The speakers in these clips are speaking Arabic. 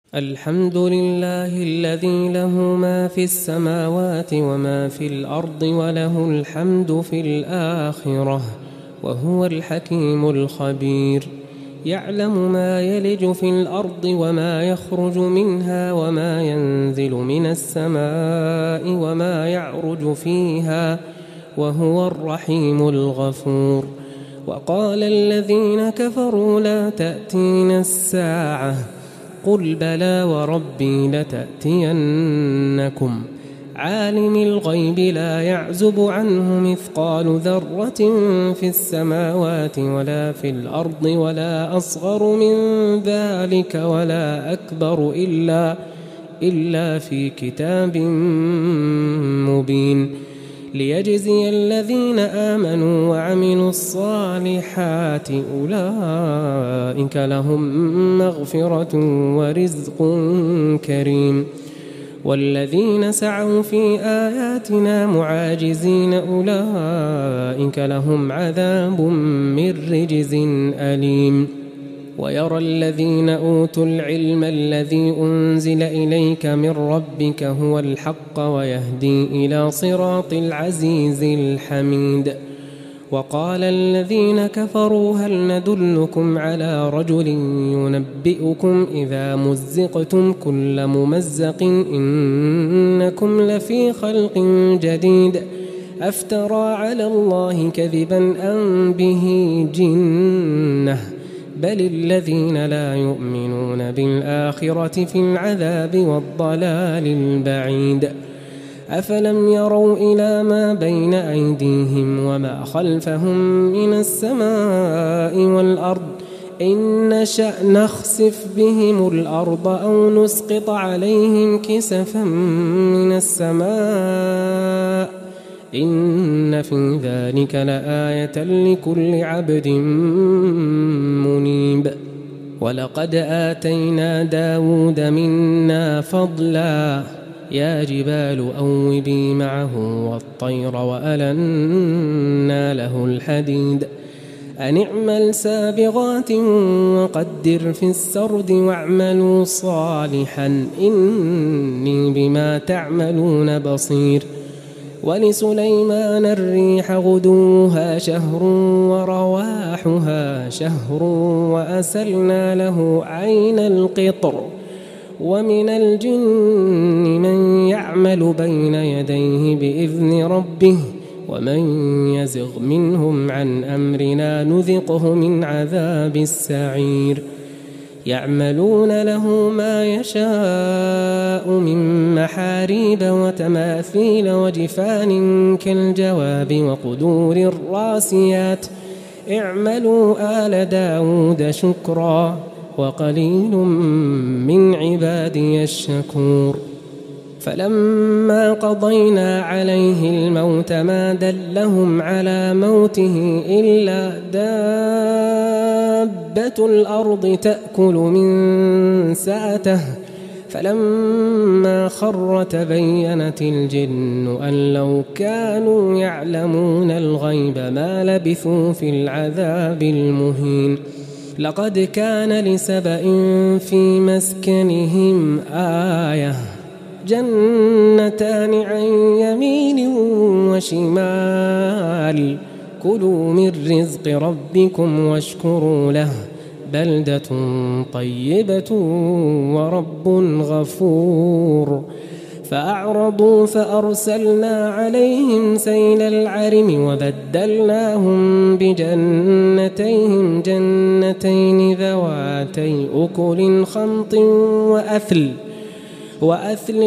الحمد لله الذي له ما في السماوات وما في الأرض وله الحمد في الآخرة وهو الحكيم الخبير. يعلم ما يلج في الأرض وما يخرج منها وما ينزل من السماء وما يعرج فيها وهو الرحيم الغفور. وقال الذين كفروا لا تأتينا الساعة قل بلى وربي لتأتينكم عالم الغيب لا يعزب عنه مثقال ذرة في السماوات ولا في الأرض ولا أصغر من ذلك ولا أكبر إلا في كتاب مبين ليجزي الذين آمنوا وعملوا الصالحات أولئك لهم مغفرة ورزق كريم. والذين سعوا في آياتنا معاجزين أولئك لهم عذاب من رجز أليم. ويرى الذين أوتوا العلم الذي أنزل إليك من ربك هو الحق ويهدي إلى صراط العزيز الحميد. وقال الذين كفروا هل ندلكم على رجل ينبئكم إذا مزقتم كل ممزق إنكم لفي خلق جديد أفترى على الله كذبا أم به جنة بل الذين لا يؤمنون بالآخرة في العذاب والضلال البعيد. أفلم يروا إلى ما بين أيديهم وما خلفهم من السماء والأرض إن نشأ نخسف بهم الأرض أو نسقط عليهم كسفا من السماء إن في ذلك لآية لكل عبد منيب. ولقد آتينا داود منا فضلا يا جبال أوبي معه والطير وألنا له الحديد أن اعمل سابغات وقدر في السرد واعملوا صالحا إني بما تعملون بصير. ولسليمان الريح غدوها شهر ورواحها شهر وأسلنا له عين القطر ومن الجن من يعمل بين يديه بإذن ربه ومن يزغ منهم عن أمرنا نذقه من عذاب السعير. يعملون له ما يشاء من محاريب وتماثيل وجفان كالجواب وقدور الراسيات اعملوا آل داود شكرا وقليل من عبادي الشكور. فلما قضينا عليه الموت ما دلهم على موته إلا دابة الأرض تأكل من سأته فلما خر تبينت الجن أن لو كانوا يعلمون الغيب ما لبثوا في العذاب المهين. لقد كان لسبإ في مسكنهم آية جنتان عن يمين وشمال كلوا من رزق ربكم واشكروا له بلدة طيبة ورب غفور. فأعرضوا فأرسلنا عليهم سيل العرم وبدلناهم بجنتيهم جنتين ذواتي أكل خمط وأثل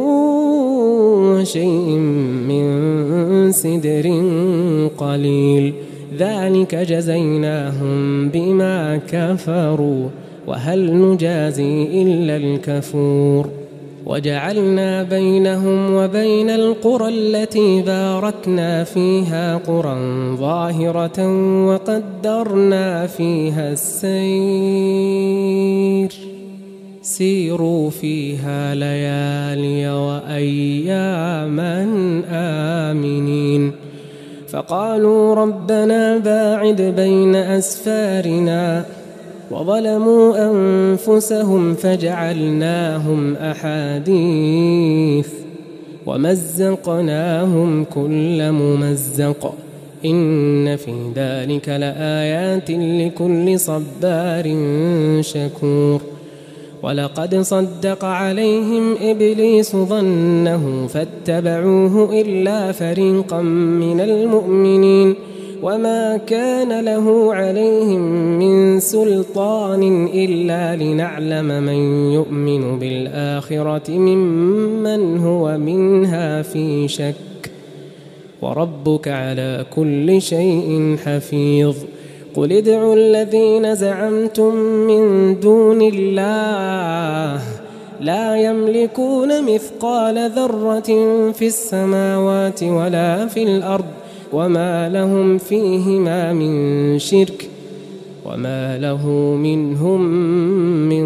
وشيء من سدر قليل ذلك جزيناهم بما كفروا وهل نجازي إلا الكفور. وجعلنا بينهم وبين القرى التي باركنا فيها قرى ظاهرة وقدرنا فيها السير سيروا فيها ليالي وأياما آمنين. فقالوا ربنا باعد بين أسفارنا وظلموا أنفسهم فجعلناهم أحاديث ومزقناهم كل ممزق إن في ذلك لآيات لكل صبار شكور ولقد صدق عليهم إبليس ظنه فاتبعوه إلا فريقا من المؤمنين وما كان له عليهم من سلطان إلا لنعلم من يؤمن بالآخرة ممن هو منها في شك وربك على كل شيء حفيظ قل ادعوا الذين زعمتم من دون الله لا يملكون مثقال ذرة في السماوات ولا في الأرض وما لهم فيهما من شرك وما له منهم من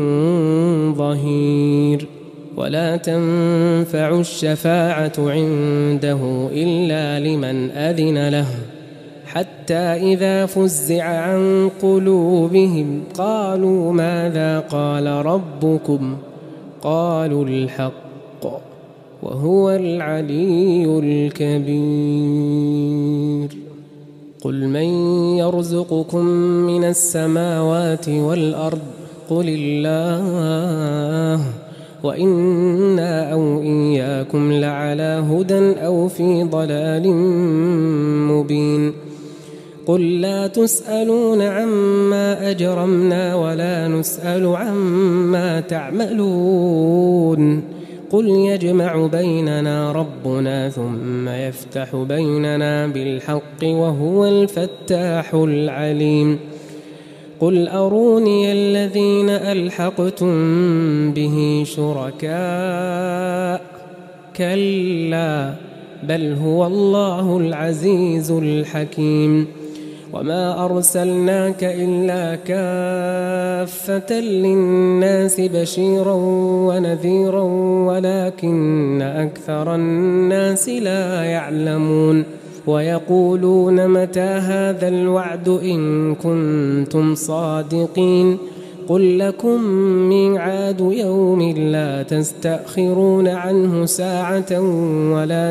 ظهير ولا تنفع الشفاعة عنده إلا لمن أذن له حتى إذا فزع عن قلوبهم قالوا ماذا قال ربكم قالوا الحق وهو العلي الكبير قل من يرزقكم من السماوات والأرض قل الله وإنا أو إياكم لعلى هدى أو في ضلال مبين قل لا تسألون عما أجرمنا ولا نسأل عما تعملون قل يجمع بيننا ربنا ثم يفتح بيننا بالحق وهو الفتاح العليم قل أروني الذين ألحقتم به شركاء كلا بل هو الله العزيز الحكيم وما أرسلناك إلا كافة للناس بشيرا ونذيرا ولكن أكثر الناس لا يعلمون ويقولون متى هذا الوعد إن كنتم صادقين قل لكم ميعاد يوم لا تستأخرون عنه ساعة ولا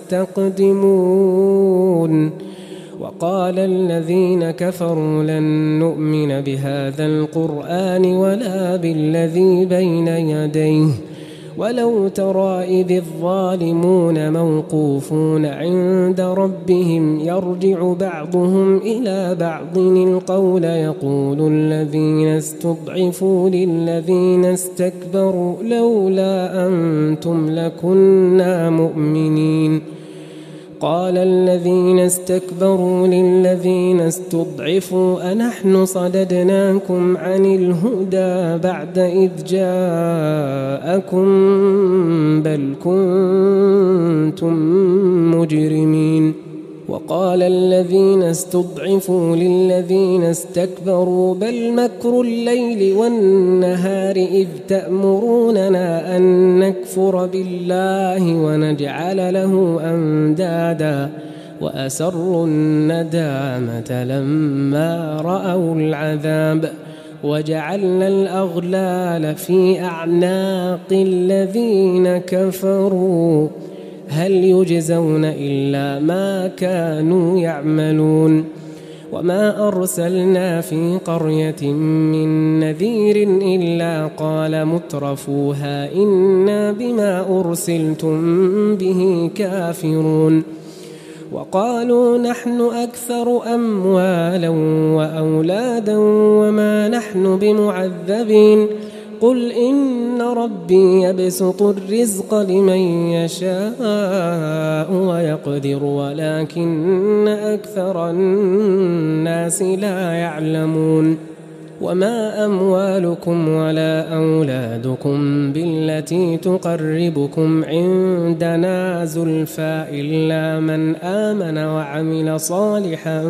تستقدمون وقال الذين كفروا لن نؤمن بهذا القرآن ولا بالذي بين يديه ولو ترى إذ الظالمون موقوفون عند ربهم يرجع بعضهم إلى بعض القول يقول الذين استضعفوا للذين استكبروا لولا أنتم لكنا مؤمنين قال الذين استكبروا للذين استضعفوا أنحن صددناكم عن الهدى بعد إذ جاءكم بل كنتم مجرمين وقال الذين استضعفوا للذين استكبروا بل مكر الليل والنهار إذ تأمروننا أن نكفر بالله ونجعل له أندادا وأسروا الندامة لما رأوا العذاب وجعلنا الأغلال في أعناق الذين كفروا هل يجزون إلا ما كانوا يعملون وما أرسلنا في قرية من نذير إلا قال مترفوها إنا بما أرسلتم به كافرون وقالوا نحن أكثر أموالا وأولادا وما نحن بمعذبين قل إن ربي يبسط الرزق لمن يشاء ويقدر ولكن أكثر الناس لا يعلمون وما أموالكم ولا أولادكم بالتي تقربكم عندنا زلفى إلا من آمن وعمل صالحا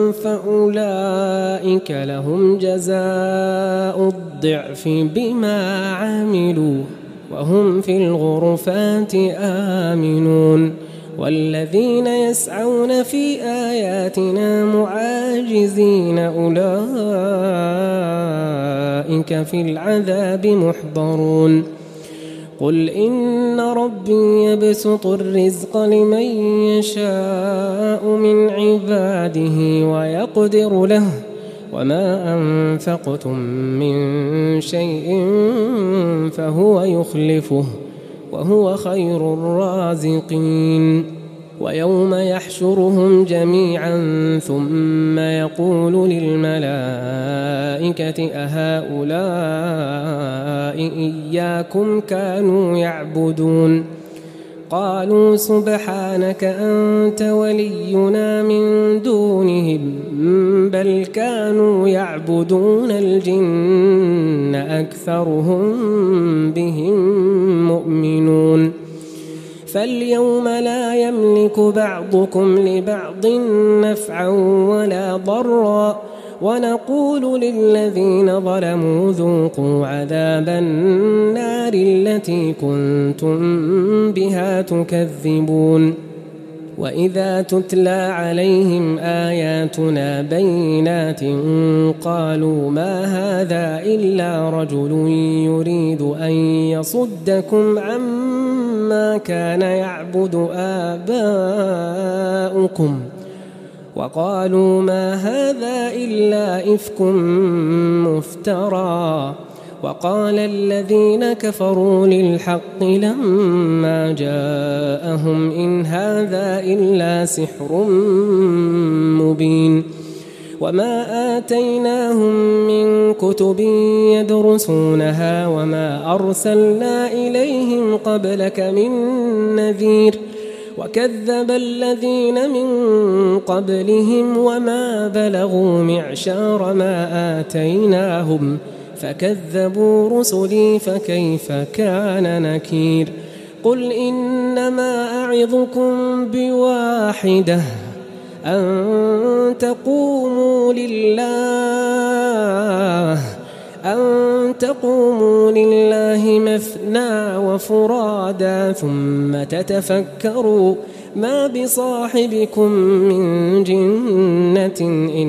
فأولئك لهم جزاء الضعف بما عملوا وهم في الغرفات آمنون والذين يسعون في آياتنا معاجزين أولئك في العذاب محضرون قل إن ربي يبسط الرزق لمن يشاء من عباده ويقدر له وما أنفقتم من شيء فهو يخلفه وهو خير الرازقين ويوم يحشرهم جميعا ثم يقول للملائكة أهؤلاء إياكم كانوا يعبدون قالوا سبحانك أنت ولينا من دونهم بل كانوا يعبدون الجن أكثرهم بهم مؤمنون فاليوم لا يملك بعضكم لبعض نفعا ولا ضرا ونقول للذين ظلموا ذوقوا عذاب النار التي كنتم بها تكذبون وإذا تتلى عليهم آياتنا بينات قالوا ما هذا إلا رجل يريد أن يصدكم عما كان يعبد آباؤكم وقالوا ما هذا إلا إفك مفترى وقال الذين كفروا للحق لما جاءهم إن هذا إلا سحر مبين وما آتيناهم من كتب يدرسونها وما أرسلنا إليهم قبلك من نذير وكذب الذين من قبلهم وما بلغوا معشار ما آتيناهم فكذبوا رسلي فكيف كان نكير قل إنما أعظكم بواحدة أن تقوموا لله مثنى وفرادا ثم تتفكروا ما بصاحبكم من جنة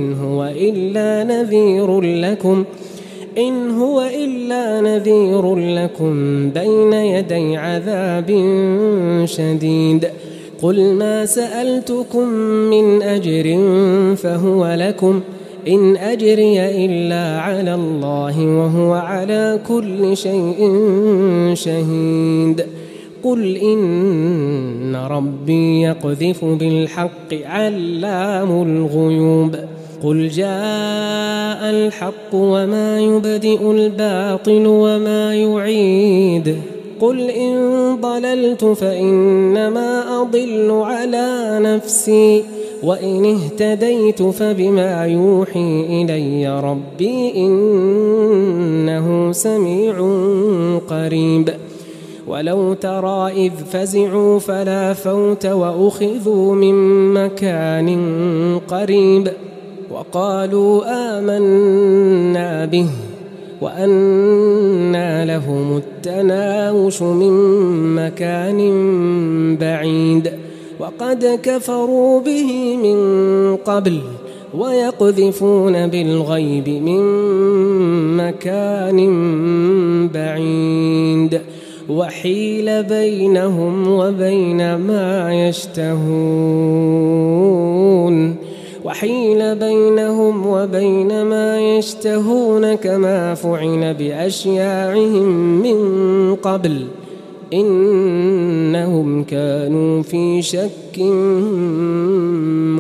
إن هو إلا نذير لكم بين يدي عذاب شديد قل ما سألتكم من أجر فهو لكم إن أجري إلا على الله وهو على كل شيء شهيد قل إن ربي يقذف بالحق علام الغيوب قل جاء الحق وما يبدئ الباطل وما يعيد قل إن ضللت فإنما أضل على نفسي وإن اهتديت فبما يوحي إلي ربي إنه سميع قريب ولو ترى إذ فزعوا فلا فوت وأخذوا من مكان قريب وقالوا آمنا به وأنى لهم التناوش من مكان بعيد وقد كفروا به من قبل ويقذفون بالغيب من مكان بعيد وحيل بينهم وبين ما يشتهون كما فعل بأشياعهم من قبل إنهم كانوا في شك